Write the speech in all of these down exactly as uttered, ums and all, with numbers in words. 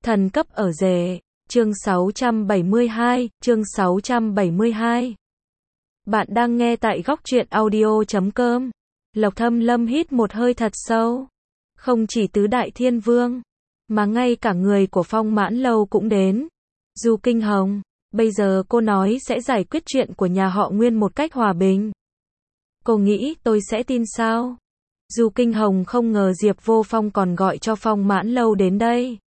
Thần cấp ở rể, chương sáu trăm bảy mươi hai, chương sáu trăm bảy mươi hai. Bạn đang nghe tại góc truyện audio chấm com. Lộc Thâm Lâm hít một hơi thật sâu. Không chỉ tứ đại thiên vương, mà ngay cả người của Phong Mãn Lâu cũng đến. Du Kinh Hồng, bây giờ cô nói sẽ giải quyết chuyện của nhà họ Nguyên một cách hòa bình. Cô nghĩ tôi sẽ tin sao? Du Kinh Hồng không ngờ Diệp Vô Phong còn gọi cho Phong Mãn Lâu đến đây.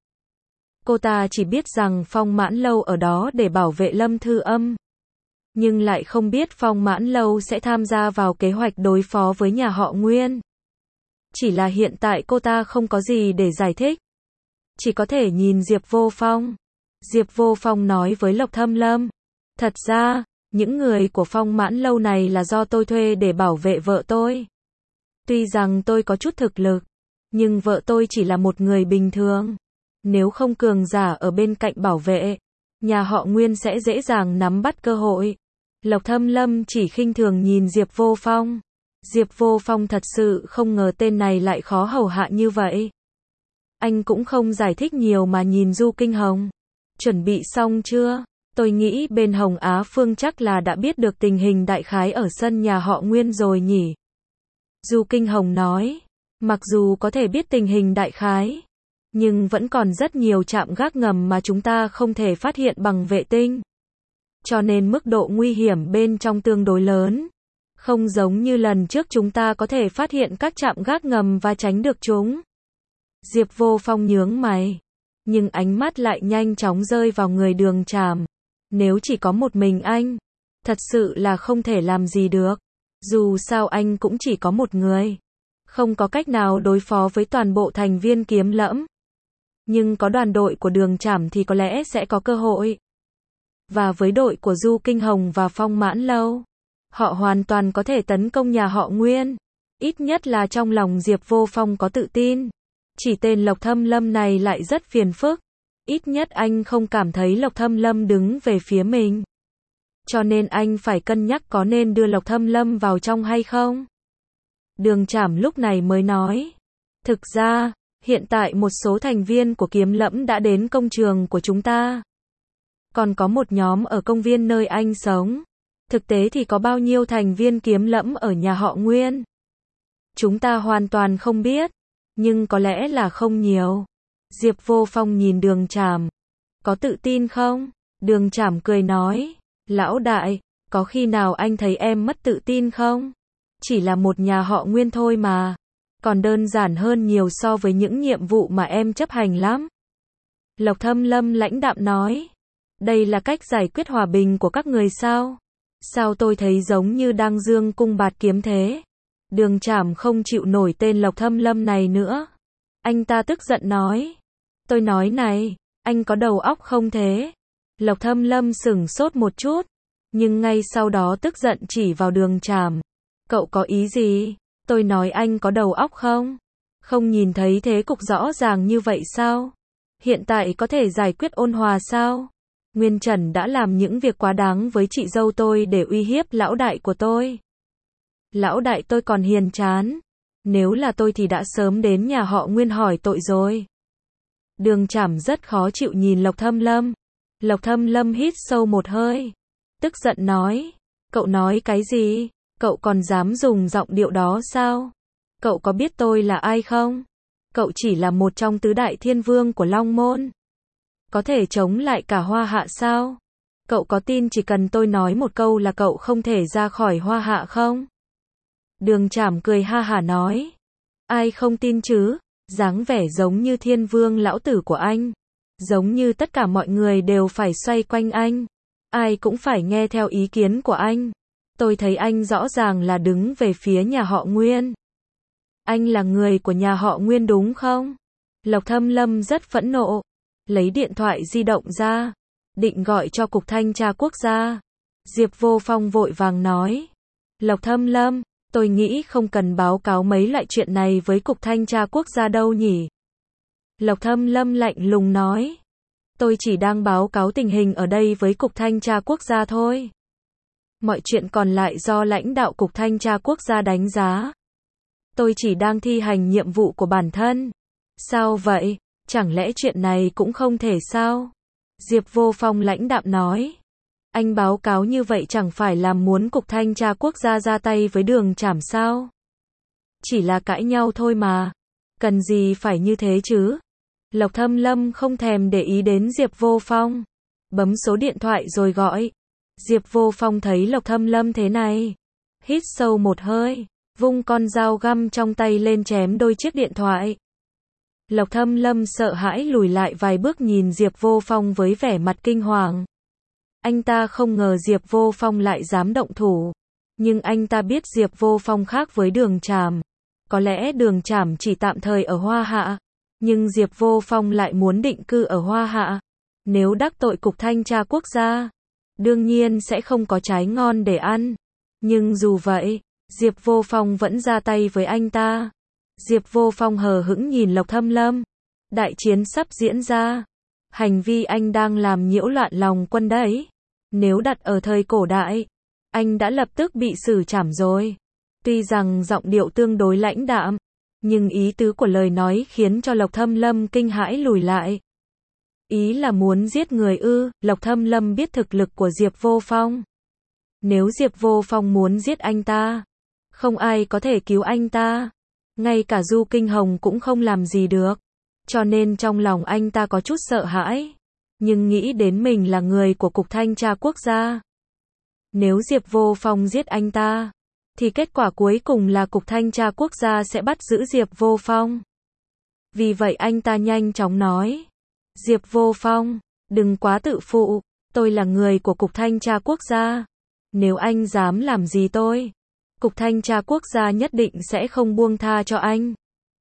Cô ta chỉ biết rằng Phong Mãn Lâu ở đó để bảo vệ Lâm Thư Âm. Nhưng lại không biết Phong Mãn Lâu sẽ tham gia vào kế hoạch đối phó với nhà họ Nguyên. Chỉ là hiện tại cô ta không có gì để giải thích. Chỉ có thể nhìn Diệp Vô Phong. Diệp Vô Phong nói với Lộc Thâm Lâm. Thật ra, những người của Phong Mãn Lâu này là do tôi thuê để bảo vệ vợ tôi. Tuy rằng tôi có chút thực lực, nhưng vợ tôi chỉ là một người bình thường. Nếu không cường giả ở bên cạnh bảo vệ, nhà họ Nguyên sẽ dễ dàng nắm bắt cơ hội. Lộc Thâm Lâm chỉ khinh thường nhìn Diệp Vô Phong. Diệp Vô Phong thật sự không ngờ tên này lại khó hầu hạ như vậy. Anh cũng không giải thích nhiều mà nhìn Du Kinh Hồng. Chuẩn bị xong chưa? Tôi nghĩ bên Hồng Á Phương chắc là đã biết được tình hình đại khái ở sân nhà họ Nguyên rồi nhỉ? Du Kinh Hồng nói, mặc dù có thể biết tình hình đại khái, nhưng vẫn còn rất nhiều trạm gác ngầm mà chúng ta không thể phát hiện bằng vệ tinh. Cho nên mức độ nguy hiểm bên trong tương đối lớn. Không giống như lần trước chúng ta có thể phát hiện các trạm gác ngầm và tránh được chúng. Diệp Vô Phong nhướng mày, nhưng ánh mắt lại nhanh chóng rơi vào người Đường Trảm. Nếu chỉ có một mình anh, thật sự là không thể làm gì được. Dù sao anh cũng chỉ có một người. Không có cách nào đối phó với toàn bộ thành viên Kiếm Lẫm. Nhưng có đoàn đội của Đường Trảm thì có lẽ sẽ có cơ hội. Và với đội của Du Kinh Hồng và Phong Mãn Lâu, họ hoàn toàn có thể tấn công nhà họ Nguyên. Ít nhất là trong lòng Diệp Vô Phong có tự tin. Chỉ tên Lộc Thâm Lâm này lại rất phiền phức. Ít nhất anh không cảm thấy Lộc Thâm Lâm đứng về phía mình. Cho nên anh phải cân nhắc có nên đưa Lộc Thâm Lâm vào trong hay không. Đường Trảm lúc này mới nói. Thực ra, hiện tại một số thành viên của Kiếm Lẫm đã đến công trường của chúng ta. Còn có một nhóm ở công viên nơi anh sống. Thực tế thì có bao nhiêu thành viên Kiếm Lẫm ở nhà họ Nguyên? Chúng ta hoàn toàn không biết. Nhưng có lẽ là không nhiều. Diệp Vô Phong nhìn Đường Trảm. Có tự tin không? Đường Trảm cười nói. Lão đại, có khi nào anh thấy em mất tự tin không? Chỉ là một nhà họ Nguyên thôi mà. Còn đơn giản hơn nhiều so với những nhiệm vụ mà em chấp hành lắm. Lộc Thâm Lâm lãnh đạm nói. Đây là cách giải quyết hòa bình của các người sao? Sao tôi thấy giống như đang dương cung bạt kiếm thế? Đường Trảm không chịu nổi tên Lộc Thâm Lâm này nữa. Anh ta tức giận nói. Tôi nói này, anh có đầu óc không thế? Lộc Thâm Lâm sửng sốt một chút, nhưng ngay sau đó tức giận chỉ vào Đường Trảm. Cậu có ý gì? Tôi nói anh có đầu óc không? Không nhìn thấy thế cục rõ ràng như vậy sao? Hiện tại có thể giải quyết ôn hòa sao? Nguyên Trần đã làm những việc quá đáng với chị dâu tôi để uy hiếp lão đại của tôi. Lão đại tôi còn hiền chán. Nếu là tôi thì đã sớm đến nhà họ Nguyên hỏi tội rồi. Đường Trảm rất khó chịu nhìn Lộc Thâm Lâm. Lộc Thâm Lâm hít sâu một hơi. Tức giận nói. Cậu nói cái gì? Cậu còn dám dùng giọng điệu đó sao? Cậu có biết tôi là ai không? Cậu chỉ là một trong tứ đại thiên vương của Long Môn. Có thể chống lại cả Hoa Hạ sao? Cậu có tin chỉ cần tôi nói một câu là cậu không thể ra khỏi Hoa Hạ không? Đường Trảm cười ha hả nói. Ai không tin chứ? Dáng vẻ giống như thiên vương lão tử của anh. Giống như tất cả mọi người đều phải xoay quanh anh. Ai cũng phải nghe theo ý kiến của anh. Tôi thấy anh rõ ràng là đứng về phía nhà họ Nguyên. Anh là người của nhà họ Nguyên đúng không? Lộc Thâm Lâm rất phẫn nộ. Lấy điện thoại di động ra. Định gọi cho Cục Thanh tra Quốc gia. Diệp Vô Phong vội vàng nói. Lộc Thâm Lâm, tôi nghĩ không cần báo cáo mấy loại chuyện này với Cục Thanh tra Quốc gia đâu nhỉ? Lộc Thâm Lâm lạnh lùng nói. Tôi chỉ đang báo cáo tình hình ở đây với Cục Thanh tra Quốc gia thôi. Mọi chuyện còn lại do lãnh đạo Cục Thanh tra Quốc gia đánh giá. Tôi chỉ đang thi hành nhiệm vụ của bản thân. Sao vậy? Chẳng lẽ chuyện này cũng không thể sao? Diệp Vô Phong lãnh đạm nói. Anh báo cáo như vậy chẳng phải là muốn Cục Thanh tra Quốc gia ra tay với Đường Trảm sao? Chỉ là cãi nhau thôi mà. Cần gì phải như thế chứ? Lộc Thâm Lâm không thèm để ý đến Diệp Vô Phong. Bấm số điện thoại rồi gọi. Diệp Vô Phong thấy Lộc Thâm Lâm thế này. Hít sâu một hơi. Vung con dao găm trong tay lên chém đôi chiếc điện thoại. Lộc Thâm Lâm sợ hãi lùi lại vài bước nhìn Diệp Vô Phong với vẻ mặt kinh hoàng. Anh ta không ngờ Diệp Vô Phong lại dám động thủ. Nhưng anh ta biết Diệp Vô Phong khác với Đường Trảm. Có lẽ Đường Trảm chỉ tạm thời ở Hoa Hạ. Nhưng Diệp Vô Phong lại muốn định cư ở Hoa Hạ. Nếu đắc tội Cục Thanh tra Quốc gia, đương nhiên sẽ không có trái ngon để ăn. Nhưng dù vậy, Diệp Vô Phong vẫn ra tay với anh ta. Diệp Vô Phong hờ hững nhìn Lộc Thâm Lâm. Đại chiến sắp diễn ra. Hành vi anh đang làm nhiễu loạn lòng quân đấy. Nếu đặt ở thời cổ đại, anh đã lập tức bị xử trảm rồi. Tuy rằng giọng điệu tương đối lãnh đạm, nhưng ý tứ của lời nói khiến cho Lộc Thâm Lâm kinh hãi lùi lại. Ý là muốn giết người ư? Lộc Thâm Lâm biết thực lực của Diệp Vô Phong. Nếu Diệp Vô Phong muốn giết anh ta, không ai có thể cứu anh ta. Ngay cả Du Kinh Hồng cũng không làm gì được. Cho nên trong lòng anh ta có chút sợ hãi. Nhưng nghĩ đến mình là người của Cục Thanh tra Quốc gia. Nếu Diệp Vô Phong giết anh ta, thì kết quả cuối cùng là Cục Thanh tra Quốc gia sẽ bắt giữ Diệp Vô Phong. Vì vậy anh ta nhanh chóng nói. Diệp Vô Phong, đừng quá tự phụ. Tôi là người của Cục Thanh tra Quốc gia. Nếu anh dám làm gì tôi, Cục Thanh tra Quốc gia nhất định sẽ không buông tha cho anh.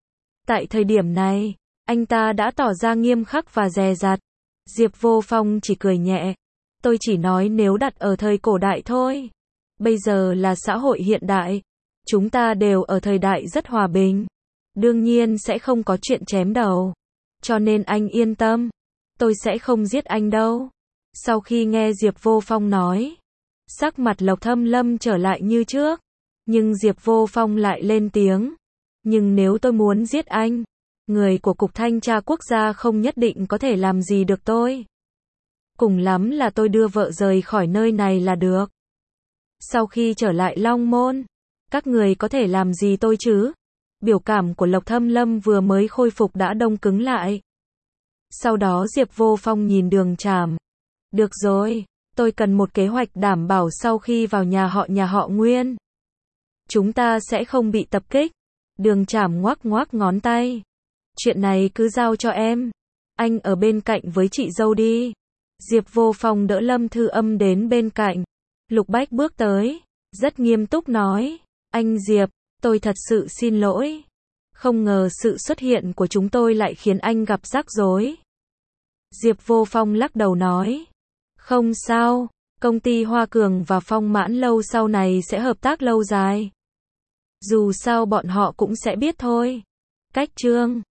Tại thời điểm này, anh ta đã tỏ ra nghiêm khắc và dè dặt. Diệp Vô Phong chỉ cười nhẹ. Tôi chỉ nói nếu đặt ở thời cổ đại thôi. Bây giờ là xã hội hiện đại. Chúng ta đều ở thời đại rất hòa bình. Đương nhiên sẽ không có chuyện chém đầu. Cho nên anh yên tâm. Tôi sẽ không giết anh đâu. Sau khi nghe Diệp Vô Phong nói, sắc mặt Lộc Thâm Lâm trở lại như trước. Nhưng Diệp Vô Phong lại lên tiếng. Nhưng nếu tôi muốn giết anh, người của Cục Thanh tra Quốc gia không nhất định có thể làm gì được tôi. Cùng lắm là tôi đưa vợ rời khỏi nơi này là được. Sau khi trở lại Long Môn, các người có thể làm gì tôi chứ? Biểu cảm của Lộc Thâm Lâm vừa mới khôi phục đã đông cứng lại. Sau đó Diệp Vô Phong nhìn Đường Trảm. Được rồi, tôi cần một kế hoạch đảm bảo sau khi vào nhà họ nhà họ Nguyên, chúng ta sẽ không bị tập kích. Đường Trảm ngoắc ngoắc ngón tay. Chuyện này cứ giao cho em. Anh ở bên cạnh với chị dâu đi. Diệp Vô Phong đỡ Lâm Thư Âm đến bên cạnh. Lục Bách bước tới, rất nghiêm túc nói. Anh Diệp, tôi thật sự xin lỗi. Không ngờ sự xuất hiện của chúng tôi lại khiến anh gặp rắc rối. Diệp Vô Phong lắc đầu nói. Không sao, công ty Hoa Cường và Phong Mãn Lâu sau này sẽ hợp tác lâu dài. Dù sao bọn họ cũng sẽ biết thôi. Cách Trương